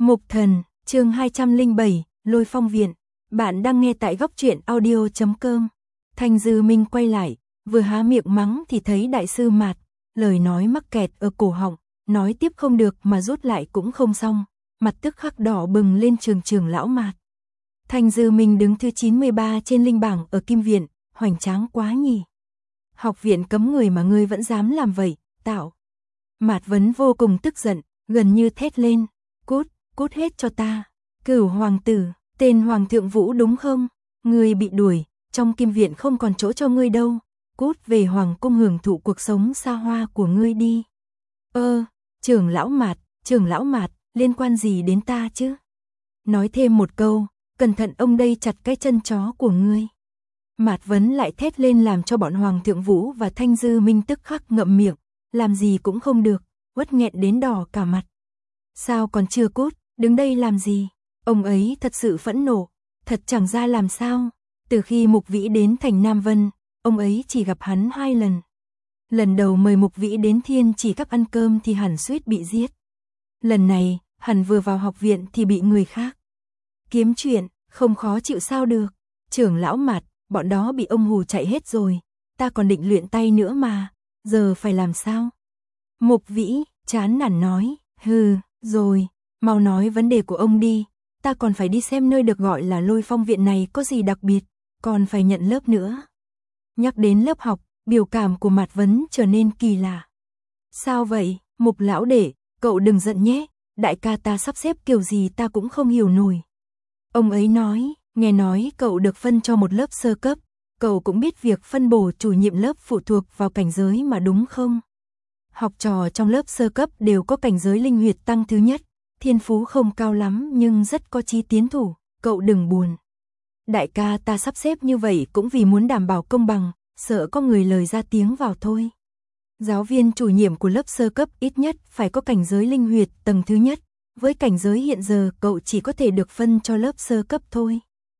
Mục Thần, chương 207, Lôi Phong Viện. Bạn đang nghe tại góc truyện audio.com. Thanh Dư Minh quay lại, vừa há miệng mắng thì thấy đại sư Mạt, lời nói mắc kẹt ở cổ họng, nói tiếp không được mà rút lại cũng không xong, mặt tức khắc đỏ bừng lên. Trưởng lão Mạt. Thanh Dư Minh đứng thứ 93 trên linh bảng ở Kim Viện, hoành tráng quá nhỉ. Học viện cấm người mà ngươi vẫn dám làm vậy, tạo. Mạt Vấn vô cùng tức giận, gần như thét lên, cút hết cho ta. Cửu hoàng tử, tên Hoàng thượng Vũ đúng không? Ngươi bị đuổi, trong Kim Viện không còn chỗ cho ngươi đâu. Cút về hoàng cung hưởng thụ cuộc sống xa hoa của ngươi đi. Trưởng lão Mạt, liên quan gì đến ta chứ? Nói thêm một câu, cẩn thận ông đây chặt cái chân chó của ngươi. Mạt Vấn lại thét lên làm cho bọn Hoàng thượng Vũ và Thanh Dư Minh tức khắc ngậm miệng, làm gì cũng không được, uất nghẹn đến đỏ cả mặt. Sao còn chưa cút, đứng đây làm gì? Ông ấy thật sự phẫn nộ, thật chẳng ra làm sao. Từ khi Mục Vĩ đến thành Nam Vân, ông ấy chỉ gặp hắn 2 lần. Lần đầu mời Mục Vĩ đến Thiên Chỉ Các ăn cơm thì hẳn suýt bị giết. Lần này, hẳn vừa vào học viện thì bị người khác kiếm chuyện, không khó chịu sao được. Trưởng lão Mạt, bọn đó bị ông hù chạy hết rồi, ta còn định luyện tay nữa mà, giờ phải làm sao? Mục Vĩ chán nản nói, rồi, mau nói vấn đề của ông đi, ta còn phải đi xem nơi được gọi là Lôi Phong Viện này có gì đặc biệt, còn phải nhận lớp nữa. Nhắc đến lớp học, biểu cảm của Mạt Vấn trở nên kỳ lạ. Sao vậy, Mục lão đệ, cậu đừng giận nhé, đại ca ta sắp xếp kiểu gì ta cũng không hiểu nổi. Ông ấy nói, nghe nói cậu được phân cho một lớp sơ cấp, cậu cũng biết việc phân bổ chủ nhiệm lớp phụ thuộc vào cảnh giới mà đúng không? Học trò trong lớp sơ cấp đều có cảnh giới linh huyệt tăng thứ nhất, thiên phú không cao lắm nhưng rất có chí tiến thủ, cậu đừng buồn. Đại ca ta sắp xếp như vậy cũng vì muốn đảm bảo công bằng, sợ có người lời ra tiếng vào thôi. Giáo viên chủ nhiệm của lớp sơ cấp ít nhất phải có cảnh giới linh huyệt tầng thứ nhất, với cảnh giới hiện giờ cậu chỉ có thể được phân cho lớp sơ cấp thôi.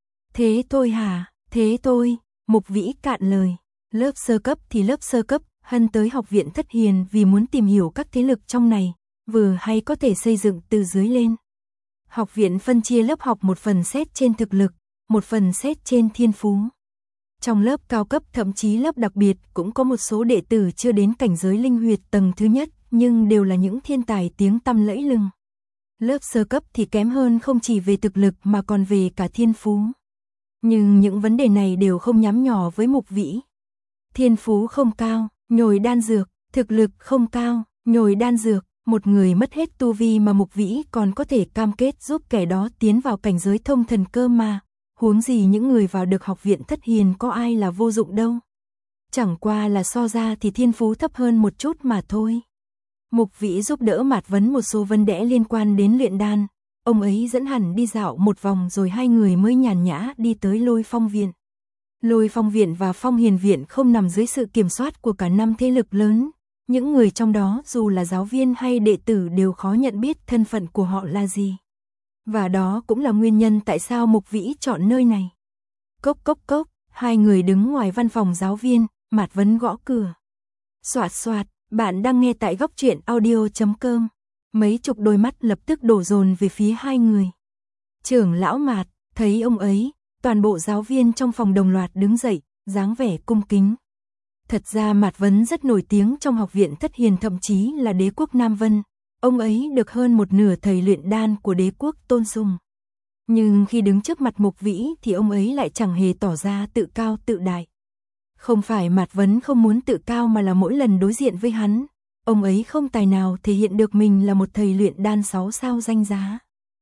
Thế thôi hả? Thế thôi, Mục Vĩ cạn lời. Lớp sơ cấp thì lớp sơ cấp, Hân tới học viện Thất Hiền vì muốn tìm hiểu các thế lực trong này, vừa hay có thể xây dựng từ dưới lên. Học viện phân chia lớp học một phần xét trên thực lực, một phần xét trên thiên phú. Trong lớp cao cấp thậm chí lớp đặc biệt cũng có một số đệ tử chưa đến cảnh giới linh huyệt tầng thứ nhất, nhưng đều là những thiên tài tiếng tăm lẫy lừng. Lớp sơ cấp thì kém hơn không chỉ về thực lực mà còn về cả thiên phú. Nhưng những vấn đề này đều không nhắm nhỏ với Mục Vĩ. Thiên phú không cao, nhồi đan dược, thực lực không cao, nhồi đan dược, một người mất hết tu vi mà Mục Vĩ còn có thể cam kết giúp kẻ đó tiến vào cảnh giới thông thần cơ mà, huống gì những người vào được học viện Thất Hiền có ai là vô dụng đâu. Chẳng qua là so ra thì thiên phú thấp hơn một chút mà thôi. Mục Vĩ giúp đỡ Mạt Vấn một số vấn đề liên quan đến luyện đan, ông ấy dẫn hẳn đi dạo một vòng rồi hai người mới nhàn nhã đi tới Lôi Phong Viện. Lôi Phong Viện và Phong Hiền Viện không nằm dưới sự kiểm soát của cả 5 thế lực lớn, những người trong đó dù là giáo viên hay đệ tử đều khó nhận biết thân phận của họ là gì. Và đó cũng là nguyên nhân tại sao Mục Vĩ chọn nơi này. Cốc, hai người đứng ngoài văn phòng giáo viên, Mạt Vấn gõ cửa. Soạt, bạn đang nghe tại góc truyện audio.com. Mấy chục đôi mắt lập tức đổ dồn về phía hai người. Trưởng lão Mạt, thấy ông ấy, toàn bộ giáo viên trong phòng đồng loạt đứng dậy, dáng vẻ cung kính. Thật ra Mạt Vấn rất nổi tiếng trong học viện Thất Hiền, thậm chí là đế quốc Nam Vân. Ông ấy được hơn một nửa thầy luyện đan của đế quốc tôn sùng. Nhưng khi đứng trước mặt Mục Vĩ thì ông ấy lại chẳng hề tỏ ra tự cao tự đại. Không phải Mạt Vấn không muốn tự cao mà là mỗi lần đối diện với hắn, ông ấy không tài nào thể hiện được mình là một thầy luyện đan 6 sao danh giá.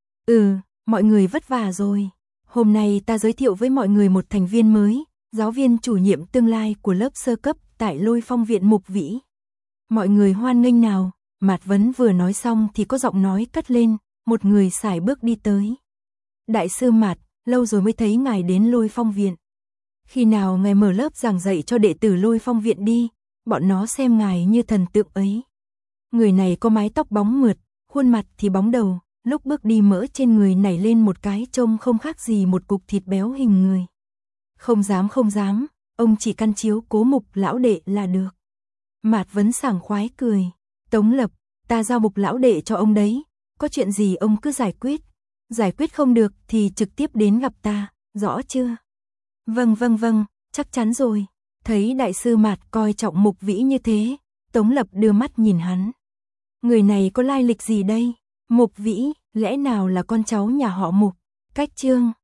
Mọi người vất vả rồi. Hôm nay ta giới thiệu với mọi người một thành viên mới, giáo viên chủ nhiệm tương lai của lớp sơ cấp tại Lôi Phong Viện Mục Vĩ. Mọi người hoan nghênh nào. Mạt Vấn vừa nói xong thì có giọng nói cất lên, một người sải bước đi tới. Đại sư Mạt, lâu rồi mới thấy ngài đến Lôi Phong Viện. Khi nào ngài mở lớp giảng dạy cho đệ tử Lôi Phong Viện đi, bọn nó xem ngài như thần tượng ấy. Người này có mái tóc bóng mượt, khuôn mặt thì bóng đầu, lúc bước đi mỡ trên người nảy lên một cái trông không khác gì một cục thịt béo hình người. Không dám, ông chỉ căn chiếu cố Mục lão đệ là được. Mạt Vấn sảng khoái cười. Tống Lập, ta giao Mục lão đệ cho ông đấy, có chuyện gì ông cứ giải quyết không được thì trực tiếp đến gặp ta, rõ chưa? Vâng, chắc chắn rồi. Thấy đại sư Mạt coi trọng Mục Vĩ như thế, Tống Lập đưa mắt nhìn hắn. Người này có lai lịch gì đây? Mục Vĩ, lẽ nào là con cháu nhà họ Mục? Cách chương